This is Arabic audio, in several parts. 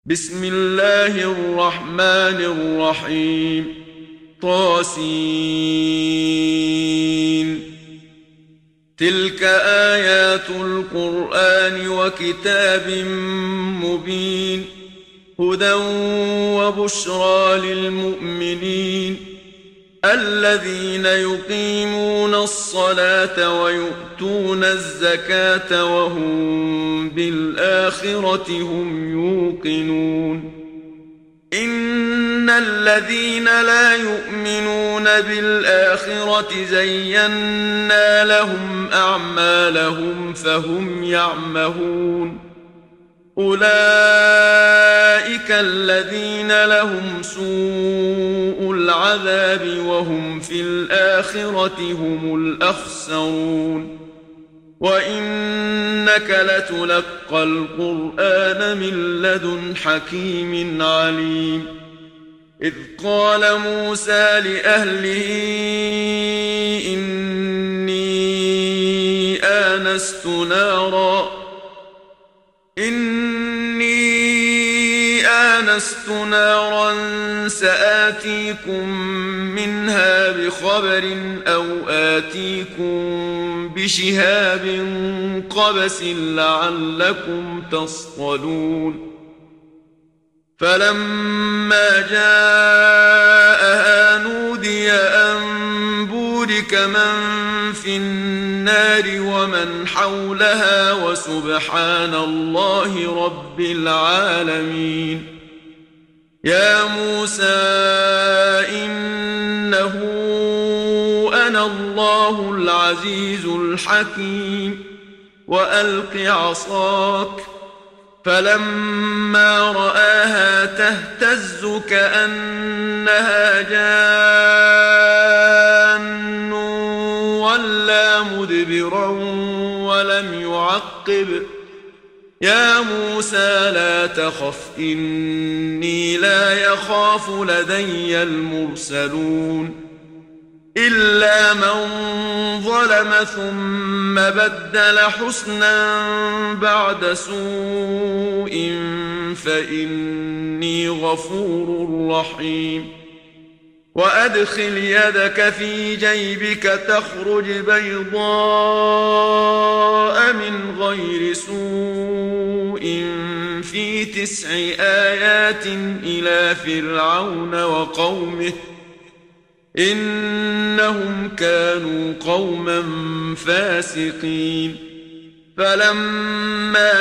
بسم الله الرحمن الرحيم طاسين تلك آيات القرآن وكتاب مبين هدى وبشرى للمؤمنين الذين يقيمون الصلاة ويؤتون الزكاة وهم بالآخرة هم يوقنون إن الذين لا يؤمنون بالآخرة زينا لهم أعمالهم فهم يعمهون أولئك الذين لهم سوء العذاب وهم في الآخرة هم الأخسرون وإنك لتلقى القرآن من لدن حكيم عليم إذ قال موسى لأهله إني آنست نارا سآتيكم منها بخبر أو آتيكم بشهاب قبس لعلكم تصطلون فلما جاءها نودي أن بورك من في النار ومن حولها وسبحان الله رب العالمين يا موسى إنه أنا الله العزيز الحكيم وألق عصاك فلما رآها تهتز كأنها جان ولا مدبرا ولم يعقب يا موسى لا تخف إني لا يخاف لدي المرسلون إلا من ظلم ثم بدل حسنا بعد سوء فإني غفور رحيم وأدخل يدك في جيبك تخرج بيضاء من غير سوء في 9 آيات إلى فرعون وقومه إنهم كانوا قوما فاسقين فلما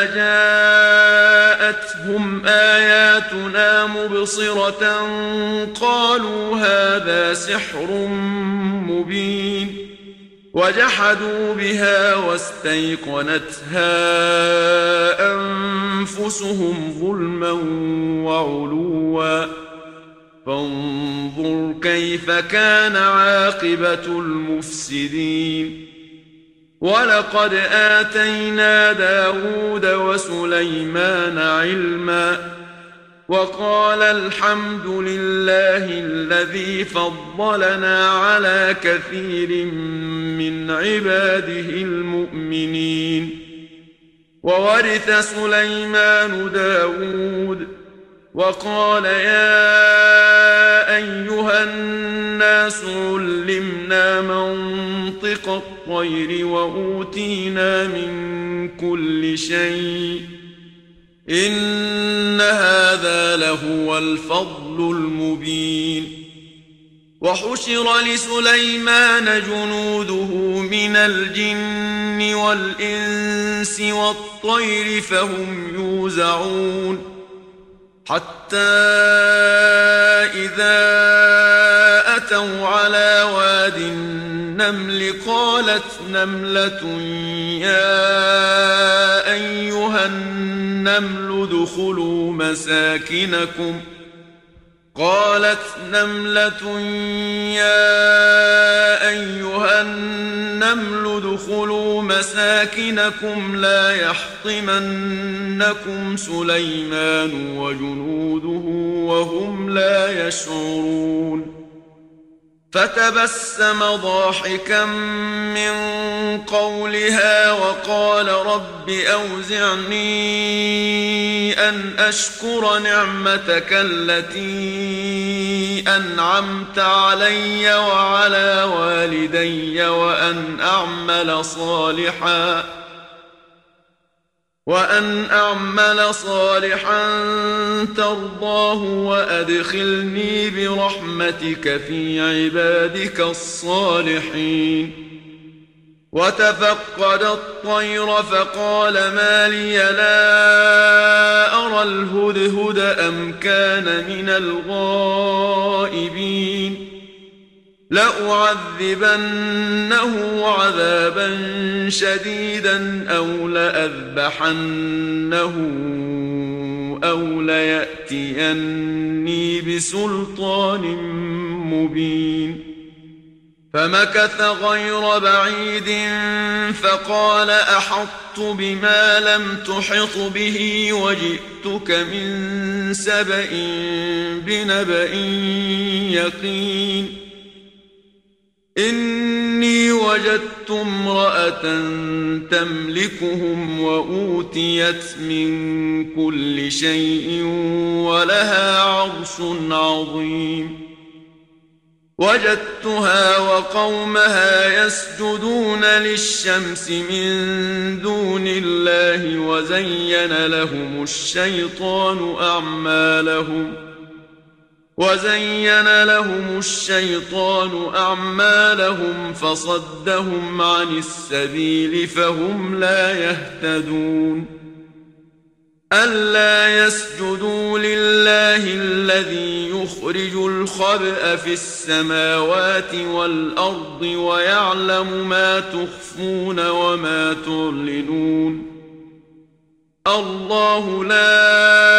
جاءتهم آياتنا مبصرة قالوا هذا سحر مبين وجحدوا بها واستيقنتها أنفسهم ظلما وعلوا فانظر كيف كان عاقبة المفسدين ولقد آتينا داود وسليمان علما وقال الحمد لله الذي فضلنا على كثير من عباده المؤمنين وورث سليمان داود وقال يا أيها الناس علمنا منطق الطير وأوتينا من كل شيء إن هذا لهو الفضل المبين وحشر لسليمان جنوده من الجن والإنس والطير فهم يوزعون حتى إذا أتوا على واد النمل قالت نملة يا أيها النمل ادخلوا مساكنكم لا يحطمنكم سليمان وجنوده وهم لا يشعرون فتبسم ضاحكا من قولها وقال رب أوزعني أن أشكر نعمتك التي أنعمت علي وعلى والدي وأن أعمل صالحا ترضاه وأدخلني برحمتك في عبادك الصالحين. وتفقد الطير فقال ما لي لا أرى الهدهد أم كان من الغائبين لأعذبنه عذابا شديدا أو لأذبحنه أو ليأتيني بسلطان مبين. فمكث غير بعيد فقال أحطت بما لم تحط به وجئتك من سبأ بنبأ يقين. إني وجدت امرأة تملكهم وأوتيت من كل شيء ولها عرش عظيم. وجدتها وقومها يسجدون للشمس من دون الله وزين لهم الشيطان أعمالهم فصدهم عن السبيل فهم لا يهتدون. ألا يسجدوا لله الذي يخرج الخبأ في السماوات والأرض ويعلم ما تخفون وما تعلنون. الله لا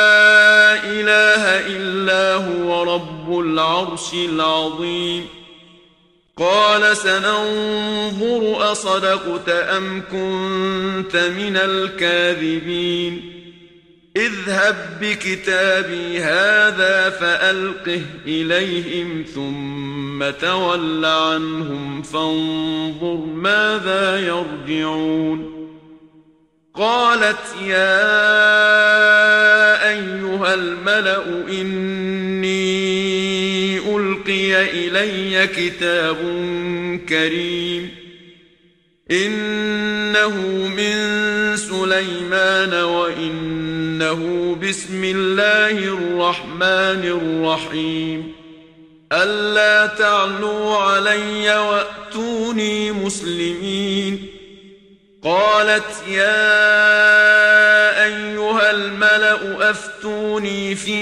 إله إلا هو رب العرش العظيم. قال سننظر أصدقت أم كنت من الكاذبين. اذهب بكتابي هذا فألقه إليهم ثم تول عنهم فانظر ماذا يرجعون. قالت يا أيها الملأ إني ألقي إلي كتاب كريم إنه من سليمان وإنه بسم الله الرحمن الرحيم. ألا تعلوا علي وأتوني مسلمين. قالت يا أيها الملأ أفتوني في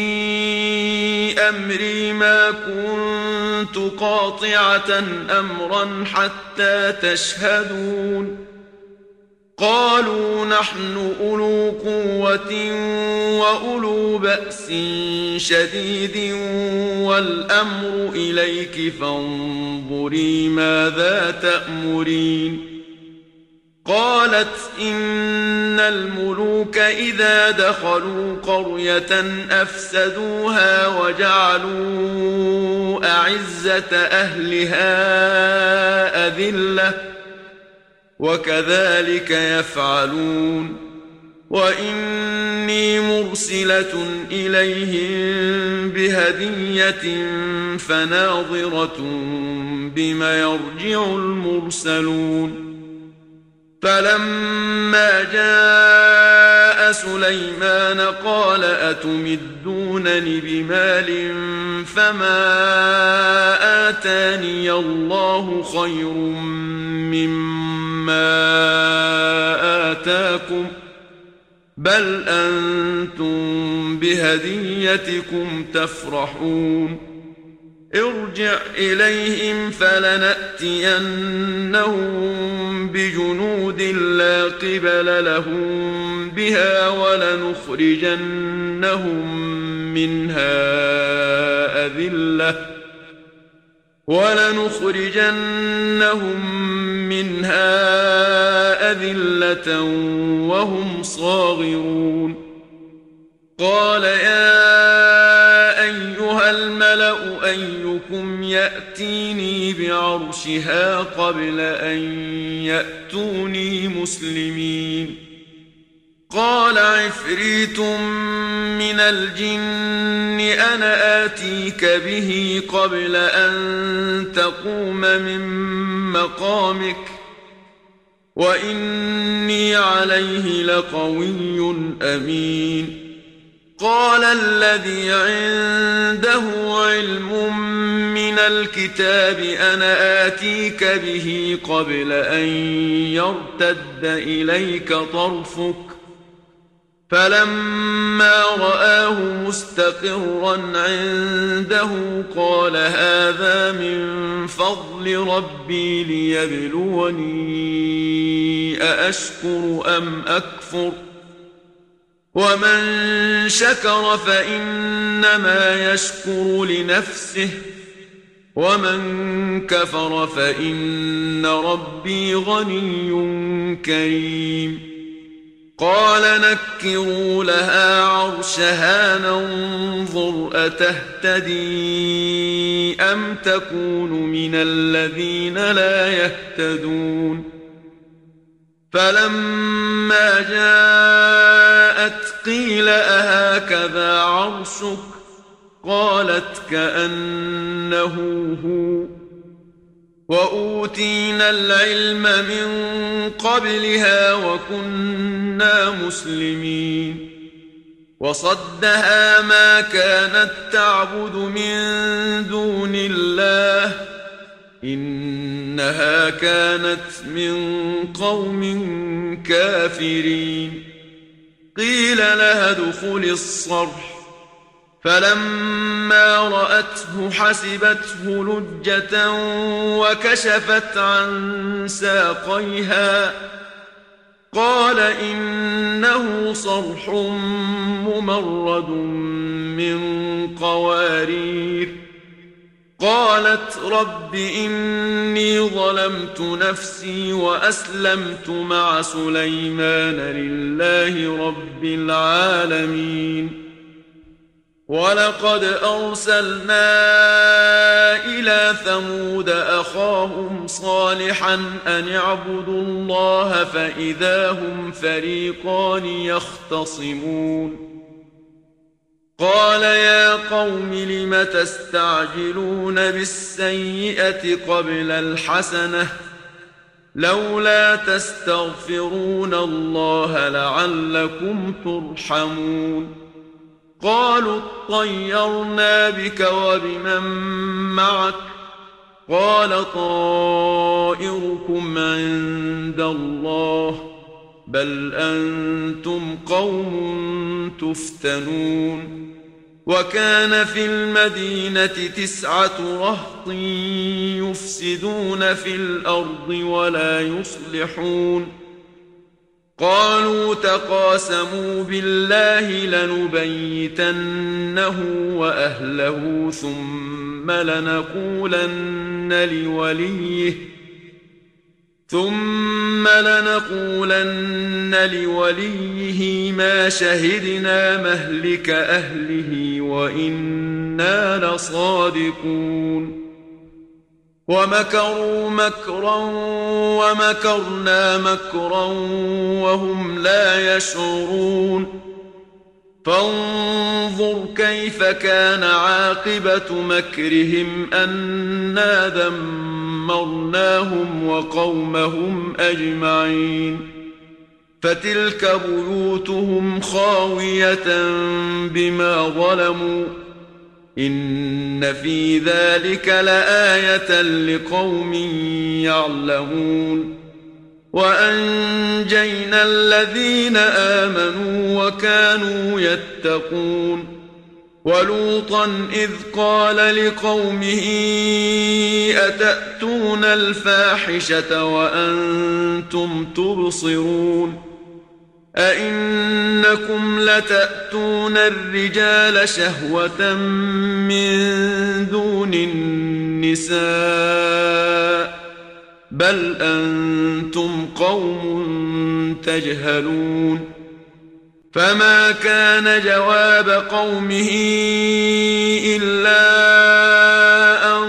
أمري ما كنت قاطعة أمرا حتى تشهدون. قالوا نحن أولو قوة وأولو بأس شديد والأمر إليك فانظري ماذا تأمرين. قالت إن الملوك إذا دخلوا قرية أفسدوها وجعلوا أعزة أهلها أذلة وكذلك يفعلون. وإني مرسلة إليهم بهدية فناظرة بما يرجع المرسلون. فلما جاء سليمان قال أتمدونني بمال فما آتاني الله خير مما آتاكم بل أنتم بهديتكم تفرحون. ارجع إليهم فلنأتينهم بجنود لا قبل لهم بها ولنخرجنهم منها أذلة وهم صاغرون. قال يا أيها الملأ أيكم يأتيني بعرشها قبل أن يأتوني مسلمين. قال عفريت من الجن أنا آتيك به قبل أن تقوم من مقامك وإني عليه لقوي أمين. قال الذي عنده علم من الكتاب أنا آتيك به قبل أن يرتد إليك طرفك فلما رآه مستقرا عنده قال هذا من فضل ربي ليبلوني أأشكر أم أكفر ومن شكر فإنما يشكر لنفسه ومن كفر فإن ربي غني كريم. قال نكروا لها عرشها ننظر أتهتدي أم تكون من الذين لا يهتدون. فلما جاءت قيل أهكذا عرشك قالت كأنه هو وأوتينا العلم من قبلها وكنا مسلمين. وصدها ما كانت تعبد من دون الله إنها كانت من قوم كافرين. قيل لها ادخل الصرح فلما رأته حسبته لجة وكشفت عن ساقيها قال إنه صرح ممرد من قوارير. قالت رب إني ظلمت نفسي وأسلمت مع سليمان لله رب العالمين. ولقد أرسلنا إلى ثمود أخاهم صالحا أن اعبدوا الله فإذا هم فريقان يختصمون. قال يا قوم لم تستعجلون بالسيئة قبل الحسنة لولا تستغفرون الله لعلكم ترحمون. قالوا اطيرنا بك وبمن معك قال طائركم عند الله بل أنتم قوم تفتنون. وكان في المدينة 9 رهط يفسدون في الأرض ولا يصلحون. قالوا تقاسموا بالله لنبيتنه وأهله ثم لنقولن لوليه ما شهدنا مهلك أهله وإنا لصادقون. ومكروا مكرا ومكرنا مكرا وهم لا يشعرون. فانظر كيف كان عاقبة مكرهم أنا دمرناهم وقومهم أجمعين. فتلك بيوتهم خاوية بما ظلموا إن في ذلك لآية لقوم يعلمون. وأنجينا الذين آمنوا وكانوا يتقون. ولوطا إذ قال لقومه أتأتون الفاحشة وأنتم تبصرون أئنكم لتأتون الرجال شهوة من دون النساء بل أنتم قوم تجهلون. فما كان جواب قومه إلا أن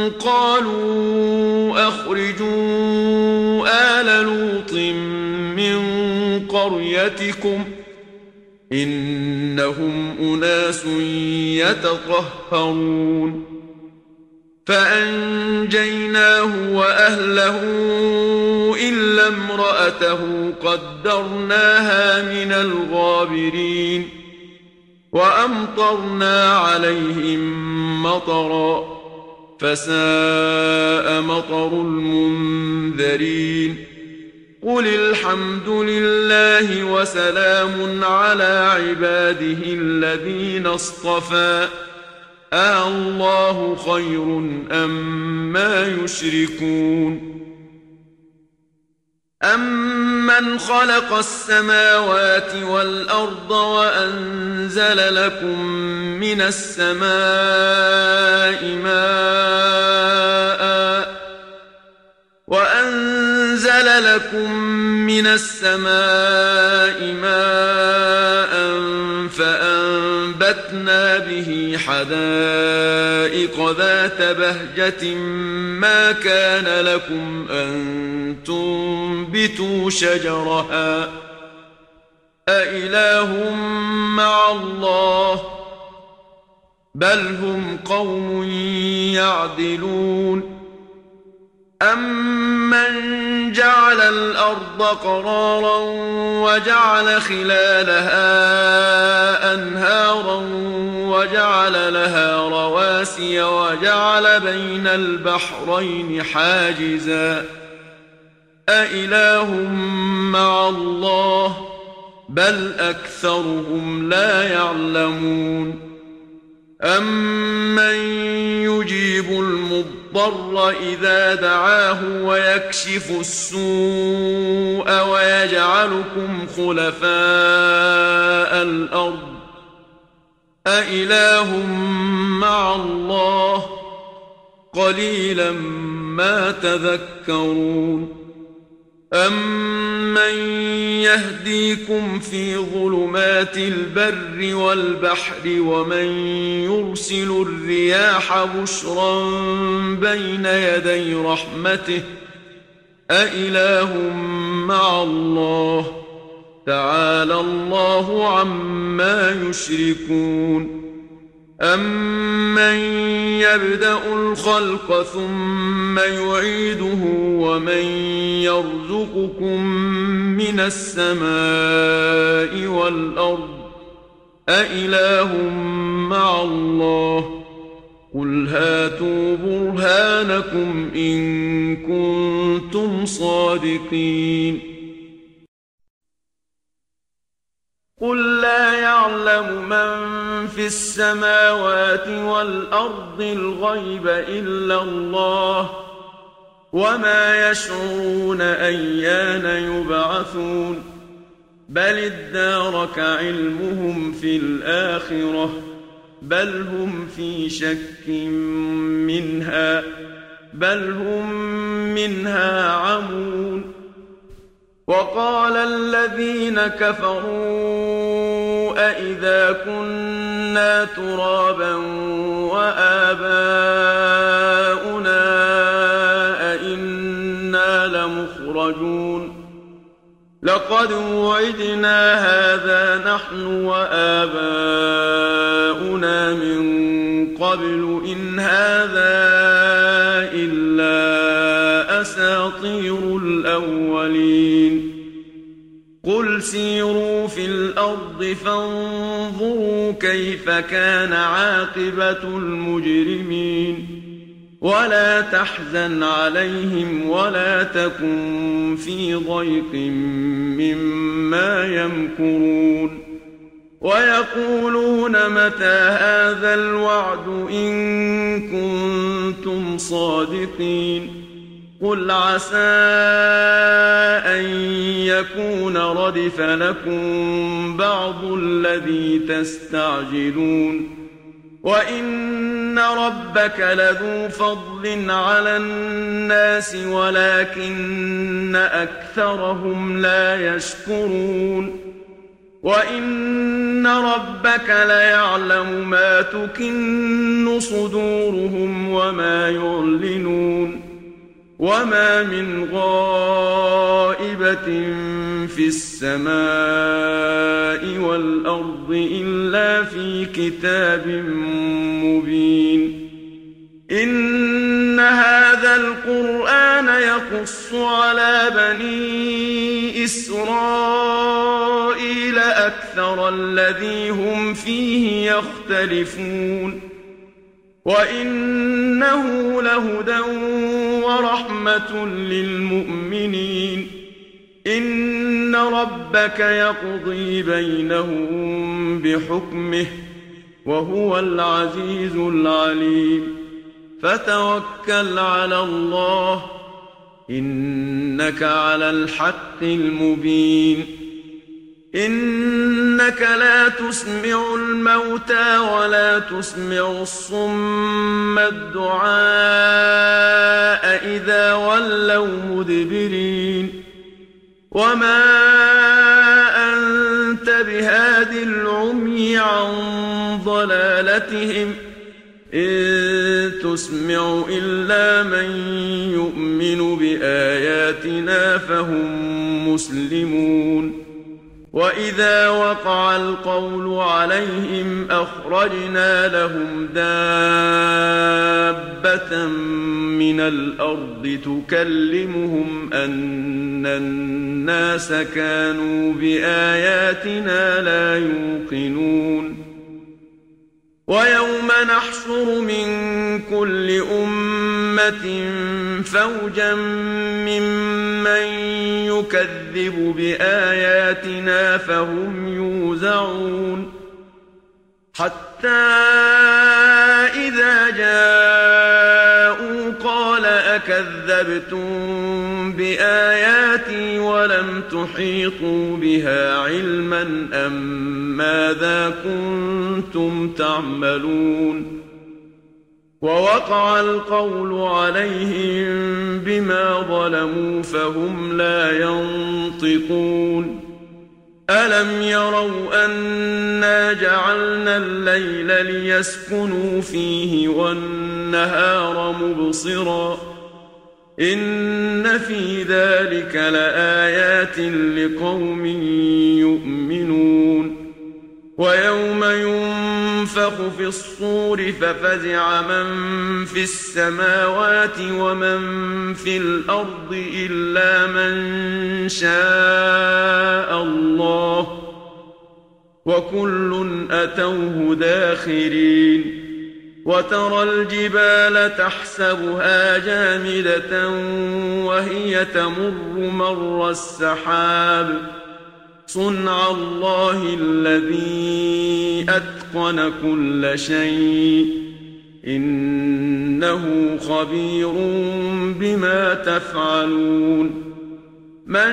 قالوا أخرجوا آل لوط من قريتكم إنهم أناس يتطهرون فأنجيناه وأهله إلا امرأته قدرناها من الغابرين وأمطرنا عليهم مطرا فساء مطر المنذرين قل الحمد لله وسلام على عباده الذين اصطفى الله خير أما يشركون أمن خلق السماوات والأرض وأنزل لكم من السماء ماء فأنبتنا به حدائق ذات بهجة ما كان لكم أن تنبتوا شجرها أإله مع الله بل هم قوم يعدلون أمن جعل الأرض قرارا وجعل خلالها أنهارا وجعل لها رواسي وجعل بين البحرين حاجزا أإله مع الله بل أكثرهم لا يعلمون أمن يجيب المضطر إذا دعاه ويكشف السوء ويجعلكم خلفاء الأرض أإله مع الله قليلا ما تذكرون أمن يهديكم في ظلمات البر والبحر ومن يرسل الرياح بشرا بين يدي رحمته أإله مع الله تعالى الله عما يشركون أمن يبدأ الخلق ثم يعيده ومن يرزقكم من السماء والأرض أإله مع الله قل هاتوا برهانكم إن كنتم صادقين قل لا يعلم من في السماوات والأرض الغيب إلا الله وما يشعرون أيان يبعثون بل ادارك علمهم في الآخرة بل هم في شك منها بل هم منها عمون وقال الذين كفروا أإذا كنا ترابا وآباؤنا أئنا لمخرجون لقد وعدنا هذا نحن وآباؤنا من قبل إن هذا إلا أساطير الأولين قل سيروا في الأرض فانظروا كيف كان عاقبة المجرمين ولا تحزن عليهم ولا تكن في ضيق مما يمكرون ويقولون متى هذا الوعد إن كنتم صادقين قل عسى أن يكون ردف لكم بعض الذي تستعجلون وإن ربك لذو فضل على الناس ولكن أكثرهم لا يشكرون وإن ربك ليعلم ما تكن صدورهم وما يعلنون وما من غائبة في السماء والأرض إلا في كتاب مبين. إن هذا القرآن يقص على بني إسرائيل أكثر الذي هم فيه يختلفون، وإنه لهدى ورحمة للمؤمنين. إن ربك يقضي بينهم بحكمه وهو العزيز العليم. فتوكل على الله إنك على الحق المبين. إنك لا تسمع الموتى ولا تسمع الصم الدعاء إذا ولوا مدبرين. وما أنت بهاد العمي عن ضلالتهم إن تسمع إلا من يؤمن بآياتنا فهم مسلمون. وإذا وقع القول عليهم أخرجنا لهم دابة من الأرض تكلمهم أن الناس كانوا بآياتنا لا يوقنون. ويوم نحشر من كل أمة فوجا ممن يكذب بآياتنا فهم يوزعون. حتى إذا جاءوا قال أكذبتم بآياتي ولم تحيطوا بها علما أم ماذا كنتم تعملون. ووقع القول عليهم بما ظلموا فهم لا ينطقون. ألم يروا أنا جعلنا الليل ليسكنوا فيه والنهار مبصرا إن في ذلك لآيات لقوم يؤمنون. ويوم ينفخ في الصور ففزع من في السماوات ومن في الأرض إلا من شاء الله وكل أتوه داخرين. وترى الجبال تحسبها جامدة وهي تمر مر السحاب صنع الله الذي أتقن كل شيء إنه خبير بما تفعلون. من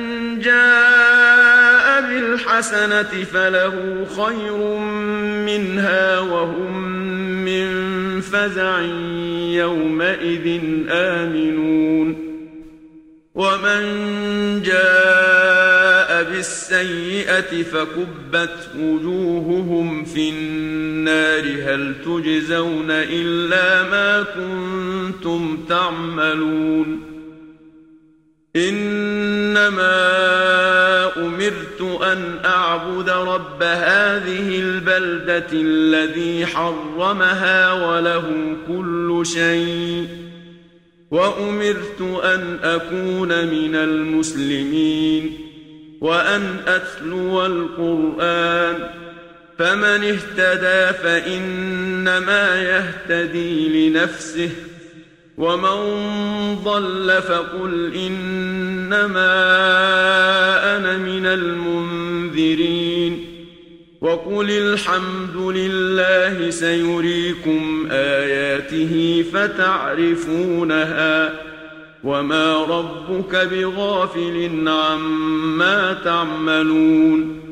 جاء بالحسنة فله خير منها وهم من فزع يومئذ آمنون. ومن جاء بالسيئة فكبت وجوههم في النار هل تجزون إلا ما كنتم تعملون. إنما أمرت أن أعبد رب هذه البلدة الذي حرمها وله كل شيء وأمرت أن أكون من المسلمين وأن أتلو القرآن فمن اهتدى فإنما يهتدي لنفسه ومن ضل فقل إنما أنا من المنذرين. وقل الحمد لله سيريكم آياته فتعرفونها وما ربك بغافل عما تعملون.